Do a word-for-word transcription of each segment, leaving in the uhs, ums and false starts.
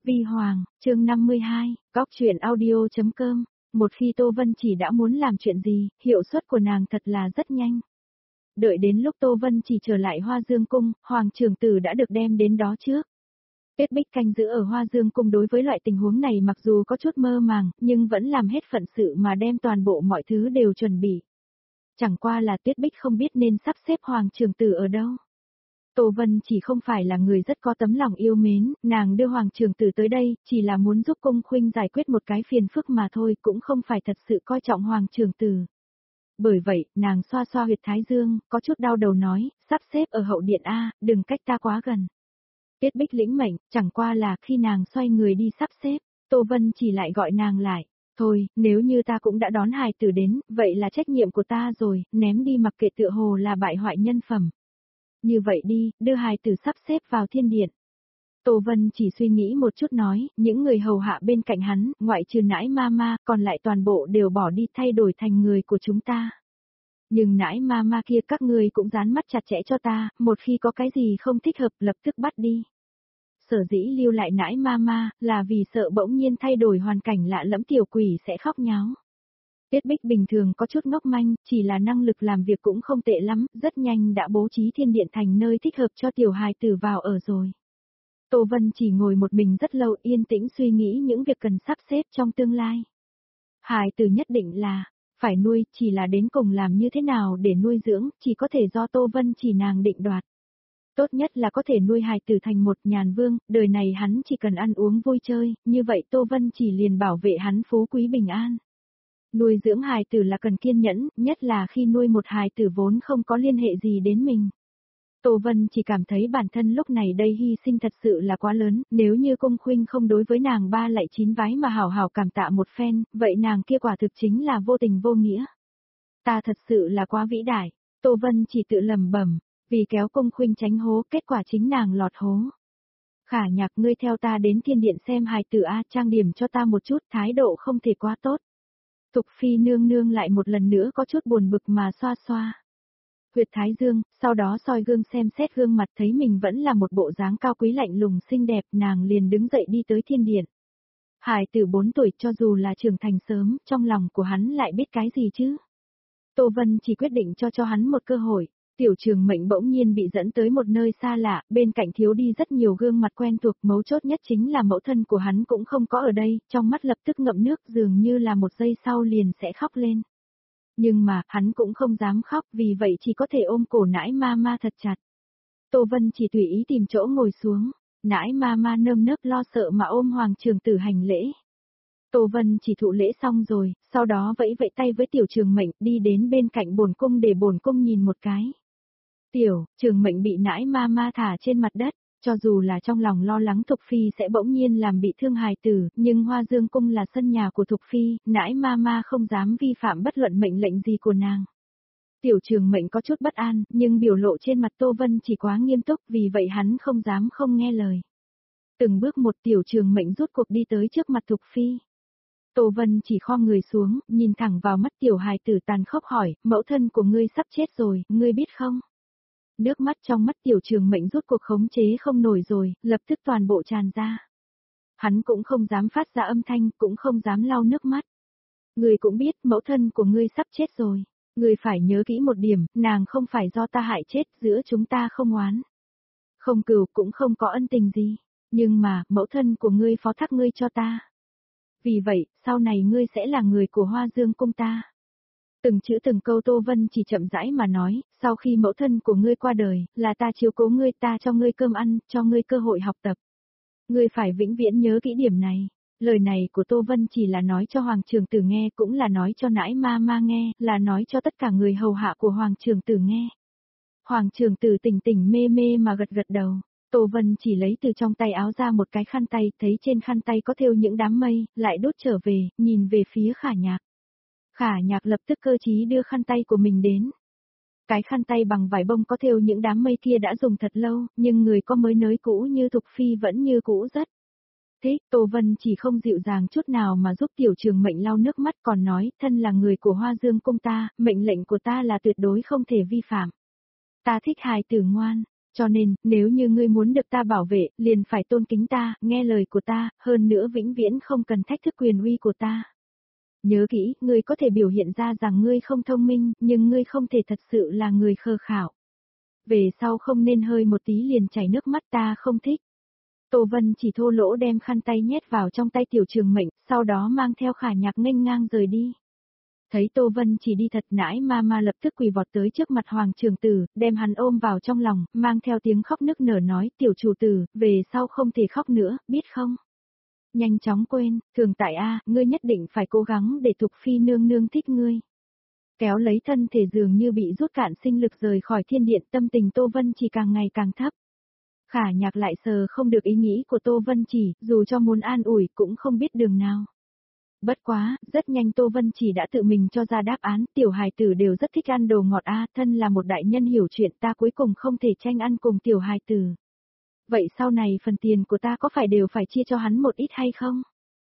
Vi Hoàng, chương năm mươi hai, Góc truyện audio chấm com. Một khi Tô Vân Chỉ đã muốn làm chuyện gì, hiệu suất của nàng thật là rất nhanh. Đợi đến lúc Tô Vân Chỉ trở lại Hoa Dương Cung, Hoàng trưởng tử đã được đem đến đó trước. Tuyết Bích canh giữ ở Hoa Dương Cung đối với loại tình huống này mặc dù có chút mơ màng, nhưng vẫn làm hết phận sự mà đem toàn bộ mọi thứ đều chuẩn bị. Chẳng qua là Tuyết Bích không biết nên sắp xếp Hoàng trưởng tử ở đâu. Tô Vân Chỉ không phải là người rất có tấm lòng yêu mến, nàng đưa Hoàng trưởng tử tới đây, chỉ là muốn giúp Cung Khuynh giải quyết một cái phiền phức mà thôi, cũng không phải thật sự coi trọng Hoàng trưởng tử. Bởi vậy, nàng xoa xoa huyệt thái dương, có chút đau đầu nói, sắp xếp ở hậu điện A, đừng cách ta quá gần. Tuyết Bích lĩnh mệnh, chẳng qua là khi nàng xoay người đi sắp xếp, Tô Vân Chỉ lại gọi nàng lại. Thôi, nếu như ta cũng đã đón hài tử đến, vậy là trách nhiệm của ta rồi, ném đi mặc kệ tựa hồ là bại hoại nhân phẩm. Như vậy đi, đưa hài tử sắp xếp vào thiên điện. Tô Vân Chỉ suy nghĩ một chút nói, những người hầu hạ bên cạnh hắn, ngoại trừ nãi mama, còn lại toàn bộ đều bỏ đi thay đổi thành người của chúng ta. Nhưng nãi mama kia các người cũng dán mắt chặt chẽ cho ta, một khi có cái gì không thích hợp lập tức bắt đi. Sở dĩ lưu lại nãi mama, là vì sợ bỗng nhiên thay đổi hoàn cảnh lạ lẫm tiểu quỷ sẽ khóc nháo. Tuyết Bích bình thường có chút ngốc manh, chỉ là năng lực làm việc cũng không tệ lắm, rất nhanh đã bố trí thiên điện thành nơi thích hợp cho tiểu hài tử vào ở rồi. Tô Vân Chỉ ngồi một mình rất lâu yên tĩnh suy nghĩ những việc cần sắp xếp trong tương lai. Hài tử nhất định là, phải nuôi, chỉ là đến cùng làm như thế nào để nuôi dưỡng, chỉ có thể do Tô Vân Chỉ nàng định đoạt. Tốt nhất là có thể nuôi hài tử thành một nhàn vương, đời này hắn chỉ cần ăn uống vui chơi, như vậy Tô Vân Chỉ liền bảo vệ hắn phú quý bình an. Nuôi dưỡng hài tử là cần kiên nhẫn, nhất là khi nuôi một hài tử vốn không có liên hệ gì đến mình. Tô Vân chỉ cảm thấy bản thân lúc này đây hy sinh thật sự là quá lớn, nếu như Cung Khuynh không đối với nàng ba lạy chín vái mà hảo hảo cảm tạ một phen, vậy nàng kia quả thực chính là vô tình vô nghĩa. Ta thật sự là quá vĩ đại, Tô Vân chỉ tự lầm bẩm, vì kéo Cung Khuynh tránh hố, kết quả chính nàng lọt hố. Khả Nhạc ngươi theo ta đến thiên điện xem hài tử A, trang điểm cho ta một chút, thái độ không thể quá tốt. Thục Phi nương nương lại một lần nữa có chút buồn bực mà xoa xoa huyệt thái dương, sau đó soi gương xem xét gương mặt thấy mình vẫn là một bộ dáng cao quý lạnh lùng xinh đẹp, nàng liền đứng dậy đi tới thiên điện. Hải tử bốn tuổi cho dù là trưởng thành sớm, trong lòng của hắn lại biết cái gì chứ. Tô Vân chỉ quyết định cho cho hắn một cơ hội. Tiểu Trường Mệnh bỗng nhiên bị dẫn tới một nơi xa lạ, bên cạnh thiếu đi rất nhiều gương mặt quen thuộc, mấu chốt nhất chính là mẫu thân của hắn cũng không có ở đây, trong mắt lập tức ngậm nước dường như là một giây sau liền sẽ khóc lên. Nhưng mà, hắn cũng không dám khóc, vì vậy chỉ có thể ôm cổ nãi mama thật chặt. Tô Vân chỉ tùy ý tìm chỗ ngồi xuống, nãi mama nơm nớp lo sợ mà ôm Hoàng trưởng tử hành lễ. Tô Vân chỉ thụ lễ xong rồi, sau đó vẫy vẫy tay với Tiểu Trường Mệnh đi đến bên cạnh bổn cung để bổn cung nhìn một cái. Tiểu Trường Mệnh bị nãi mama thả trên mặt đất, cho dù là trong lòng lo lắng Thục Phi sẽ bỗng nhiên làm bị thương hài tử, nhưng Hoa Dương Cung là sân nhà của Thục Phi, nãi mama không dám vi phạm bất luận mệnh lệnh gì của nàng. Tiểu Trường Mệnh có chút bất an, nhưng biểu lộ trên mặt Tô Vân chỉ quá nghiêm túc, vì vậy hắn không dám không nghe lời. Từng bước một Tiểu Trường Mệnh rút cuộc đi tới trước mặt Thục Phi. Tô Vân chỉ khom người xuống, nhìn thẳng vào mắt tiểu hài tử tàn khốc hỏi, mẫu thân của ngươi sắp chết rồi, ngươi biết không? Nước mắt trong mắt Tiểu Trường Mệnh rút cuộc khống chế không nổi rồi, lập tức toàn bộ tràn ra. Hắn cũng không dám phát ra âm thanh, cũng không dám lau nước mắt. Ngươi cũng biết mẫu thân của ngươi sắp chết rồi. Ngươi phải nhớ kỹ một điểm, nàng không phải do ta hại chết, giữa chúng ta không oán. Không cừu cũng không có ân tình gì. Nhưng mà, mẫu thân của ngươi phó thác ngươi cho ta. Vì vậy, sau này ngươi sẽ là người của Hoa Dương Cung ta. Từng chữ từng câu Tô Vân chỉ chậm rãi mà nói, sau khi mẫu thân của ngươi qua đời, là ta chiếu cố ngươi, ta cho ngươi cơm ăn, cho ngươi cơ hội học tập. Ngươi phải vĩnh viễn nhớ kỹ điểm này. Lời này của Tô Vân chỉ là nói cho Hoàng trưởng tử nghe, cũng là nói cho nãi ma ma nghe, là nói cho tất cả người hầu hạ của Hoàng trưởng tử nghe. Hoàng trưởng tử tỉnh tỉnh mê mê mà gật gật đầu. Tô Vân chỉ lấy từ trong tay áo ra một cái khăn tay, thấy trên khăn tay có thêu những đám mây, lại đốt trở về, nhìn về phía Khả Nhạc. Khả Nhạc lập tức cơ trí đưa khăn tay của mình đến. Cái khăn tay bằng vải bông có thêu những đám mây kia đã dùng thật lâu, nhưng người có mới nới cũ như Thục Phi vẫn như cũ rất. Thế, Tô Vân chỉ không dịu dàng chút nào mà giúp Tiểu Trường Mệnh lau nước mắt, còn nói, thân là người của Hoa Dương Cung ta, mệnh lệnh của ta là tuyệt đối không thể vi phạm. Ta thích hài tử ngoan, Cho nên, nếu như ngươi muốn được ta bảo vệ, liền phải tôn kính ta, nghe lời của ta, hơn nữa vĩnh viễn không cần thách thức quyền uy của ta. Nhớ kỹ, ngươi có thể biểu hiện ra rằng ngươi không thông minh, nhưng ngươi không thể thật sự là người khờ khảo. Về sau không nên hơi một tí liền chảy nước mắt, ta không thích. Tô Vân chỉ thô lỗ đem khăn tay nhét vào trong tay Tiểu Trường Mệnh, sau đó mang theo Khả Nhạc nghênh ngang rời đi. Thấy Tô Vân chỉ đi thật nãi ma ma lập tức quỳ vọt tới trước mặt Hoàng Trường Tử, đem hắn ôm vào trong lòng, mang theo tiếng khóc nức nở nói, tiểu chủ tử, về sau không thể khóc nữa, biết không? Nhanh chóng quên, thường tại A, ngươi nhất định phải cố gắng để Thục Phi nương nương thích ngươi. Kéo lấy thân thể dường như bị rút cạn sinh lực rời khỏi thiên điện, tâm tình Tô Vân chỉ càng ngày càng thấp. Khả Nhạc lại sờ không được ý nghĩ của Tô Vân chỉ, dù cho muốn an ủi cũng không biết đường nào. Bất quá, rất nhanh Tô Vân chỉ đã tự mình cho ra đáp án, tiểu hài tử đều rất thích ăn đồ ngọt a, thân là một đại nhân hiểu chuyện, ta cuối cùng không thể tranh ăn cùng tiểu hài tử. Vậy sau này phần tiền của ta có phải đều phải chia cho hắn một ít hay không?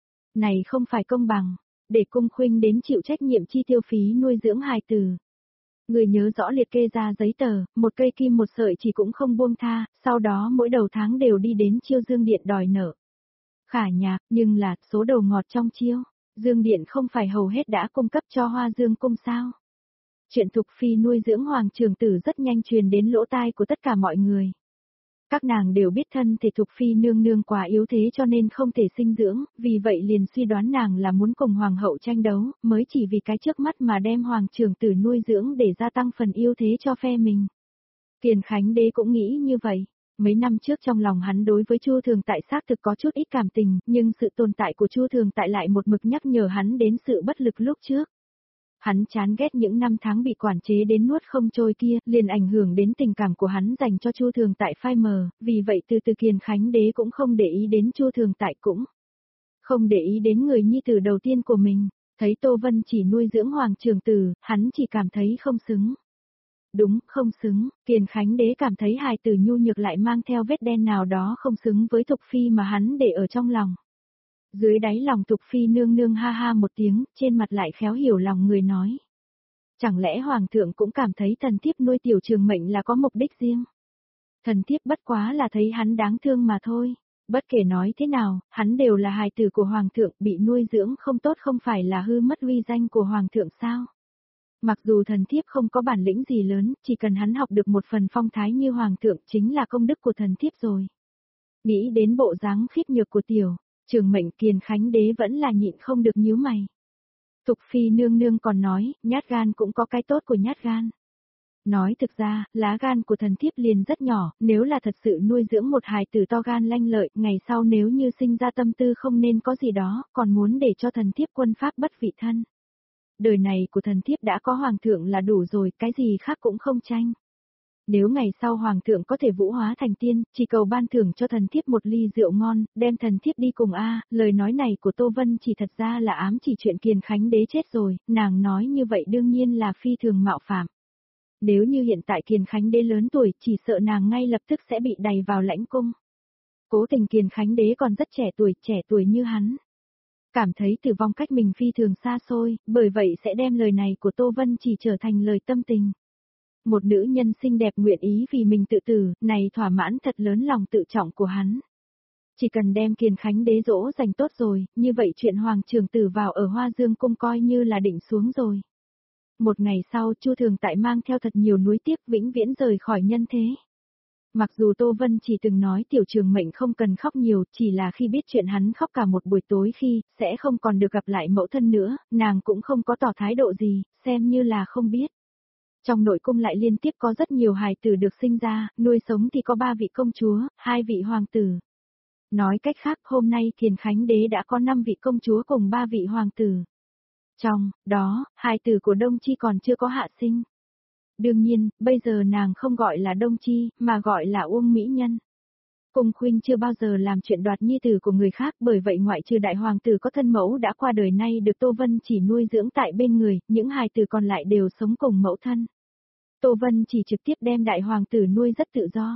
Này không phải công bằng, để cung khuynh đến chịu trách nhiệm chi tiêu phí nuôi dưỡng hài tử. Người nhớ rõ liệt kê ra giấy tờ, một cây kim một sợi chỉ cũng không buông tha, sau đó mỗi đầu tháng đều đi đến Chiêu Dương Điện đòi nợ. Khả Nhạc, nhưng là, số đầu ngọt trong Chiêu Dương Điện không phải hầu hết đã cung cấp cho Hoa Dương Cung sao? Chuyện Thục Phi nuôi dưỡng Hoàng Trường Tử rất nhanh truyền đến lỗ tai của tất cả mọi người. Các nàng đều biết thân thể Thục Phi nương nương quá yếu thế cho nên không thể sinh dưỡng, vì vậy liền suy đoán nàng là muốn cùng Hoàng hậu tranh đấu, mới chỉ vì cái trước mắt mà đem Hoàng Trường Tử nuôi dưỡng để gia tăng phần yêu thế cho phe mình. Kiền Khánh Đế cũng nghĩ như vậy. Mấy năm trước trong lòng hắn đối với Chu Thường Tại xác thực có chút ít cảm tình, nhưng sự tồn tại của Chu Thường Tại lại một mực nhắc nhở hắn đến sự bất lực lúc trước. Hắn chán ghét những năm tháng bị quản chế đến nuốt không trôi kia, liền ảnh hưởng đến tình cảm của hắn dành cho Chu Thường Tại phai mờ, vì vậy từ từ Kiền Khánh Đế cũng không để ý đến Chu Thường Tại cũng không để ý đến người nhi tử đầu tiên của mình, thấy Tô Vân chỉ nuôi dưỡng Hoàng Trường Tử, hắn chỉ cảm thấy không xứng. Đúng, không xứng, Kiền Khánh Đế cảm thấy hài tử nhu nhược lại mang theo vết đen nào đó không xứng với Thục Phi mà hắn để ở trong lòng. Dưới đáy lòng Thục Phi nương nương ha ha một tiếng, trên mặt lại khéo hiểu lòng người nói. Chẳng lẽ Hoàng thượng cũng cảm thấy thần thiếp nuôi Tiểu Trường Mệnh là có mục đích riêng? Thần thiếp bất quá là thấy hắn đáng thương mà thôi. Bất kể nói thế nào, hắn đều là hài tử của Hoàng thượng, bị nuôi dưỡng không tốt không phải là hư mất uy danh của Hoàng thượng sao? Mặc dù thần thiếp không có bản lĩnh gì lớn, chỉ cần hắn học được một phần phong thái như Hoàng thượng chính là công đức của thần thiếp rồi. Nghĩ đến bộ dáng khiếp nhược của Tiểu Trường Mệnh, Kiền Khánh Đế vẫn là nhịn không được nhíu mày. Thục Phi nương nương còn nói, nhát gan cũng có cái tốt của nhát gan. Nói thực ra, lá gan của thần thiếp liền rất nhỏ, nếu là thật sự nuôi dưỡng một hài tử to gan lanh lợi, ngày sau nếu như sinh ra tâm tư không nên có gì đó, còn muốn để cho thần thiếp quân pháp bất vị thân. Đời này của thần thiếp đã có Hoàng thượng là đủ rồi, cái gì khác cũng không tranh. Nếu ngày sau Hoàng thượng có thể vũ hóa thành tiên, chỉ cầu ban thưởng cho thần thiếp một ly rượu ngon, đem thần thiếp đi cùng a. Lời nói này của Tô Vân chỉ thật ra là ám chỉ chuyện Kiền Khánh Đế chết rồi, nàng nói như vậy đương nhiên là phi thường mạo phạm. Nếu như hiện tại Kiền Khánh Đế lớn tuổi, chỉ sợ nàng ngay lập tức sẽ bị đày vào lãnh cung. Cố tình Kiền Khánh Đế còn rất trẻ tuổi, trẻ tuổi như hắn. Cảm thấy tử vong cách mình phi thường xa xôi, bởi vậy sẽ đem lời này của Tô Vân chỉ trở thành lời tâm tình. Một nữ nhân xinh đẹp nguyện ý vì mình tự tử, này thỏa mãn thật lớn lòng tự trọng của hắn. Chỉ cần đem Kiền Khánh Đế dỗ dành tốt rồi, như vậy chuyện Hoàng Trường Tử vào ở Hoa Dương Cung coi như là định xuống rồi. Một ngày sau Chu Thường Tại mang theo thật nhiều nuối tiếc vĩnh viễn rời khỏi nhân thế. Mặc dù Tô Vân chỉ từng nói Tiểu Trường Mệnh không cần khóc nhiều, chỉ là khi biết chuyện hắn khóc cả một buổi tối khi, sẽ không còn được gặp lại mẫu thân nữa, nàng cũng không có tỏ thái độ gì, xem như là không biết. Trong nội cung lại liên tiếp có rất nhiều hài tử được sinh ra, nuôi sống thì có ba vị công chúa, hai vị hoàng tử. Nói cách khác, hôm nay Kiền Khánh Đế đã có năm vị công chúa cùng ba vị hoàng tử. Trong đó, hài tử của Đông Chi còn chưa có hạ sinh. Đương nhiên, bây giờ nàng không gọi là Đông Chi, mà gọi là Uông Mỹ Nhân. Cung Khuynh chưa bao giờ làm chuyện đoạt nhi tử của người khác, bởi vậy ngoại trừ đại hoàng tử có thân mẫu đã qua đời nay được Tô Vân chỉ nuôi dưỡng tại bên người, những hài tử còn lại đều sống cùng mẫu thân. Tô Vân chỉ trực tiếp đem đại hoàng tử nuôi rất tự do.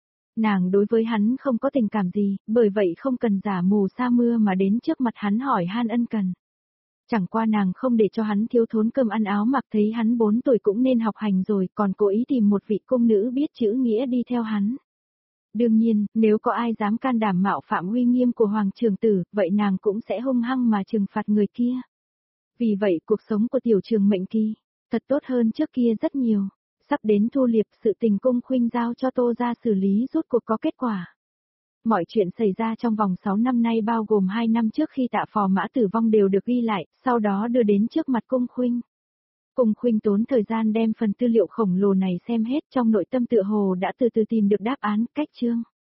Nàng đối với hắn không có tình cảm gì, bởi vậy không cần giả mù sa mưa mà đến trước mặt hắn hỏi han ân cần. Chẳng qua nàng không để cho hắn thiếu thốn cơm ăn áo mặc, thấy hắn bốn tuổi cũng nên học hành rồi, còn cố ý tìm một vị cung nữ biết chữ nghĩa đi theo hắn. Đương nhiên, nếu có ai dám can đảm mạo phạm uy nghiêm của hoàng trưởng tử, vậy nàng cũng sẽ hung hăng mà trừng phạt người kia. Vì vậy cuộc sống của tiểu Trường Mệnh Kỳ, thật tốt hơn trước kia rất nhiều. Sắp đến thu liệp, sự tình cung khuynh giao cho Tô gia xử lý rốt cuộc có kết quả. Mọi chuyện xảy ra trong vòng sáu năm nay bao gồm hai năm trước khi Tạ Phò Mã tử vong đều được ghi lại, sau đó đưa đến trước mặt cung khuynh. Cung khuynh tốn thời gian đem phần tư liệu khổng lồ này xem hết, trong nội tâm tựa hồ đã từ từ tìm được đáp án, cách chương.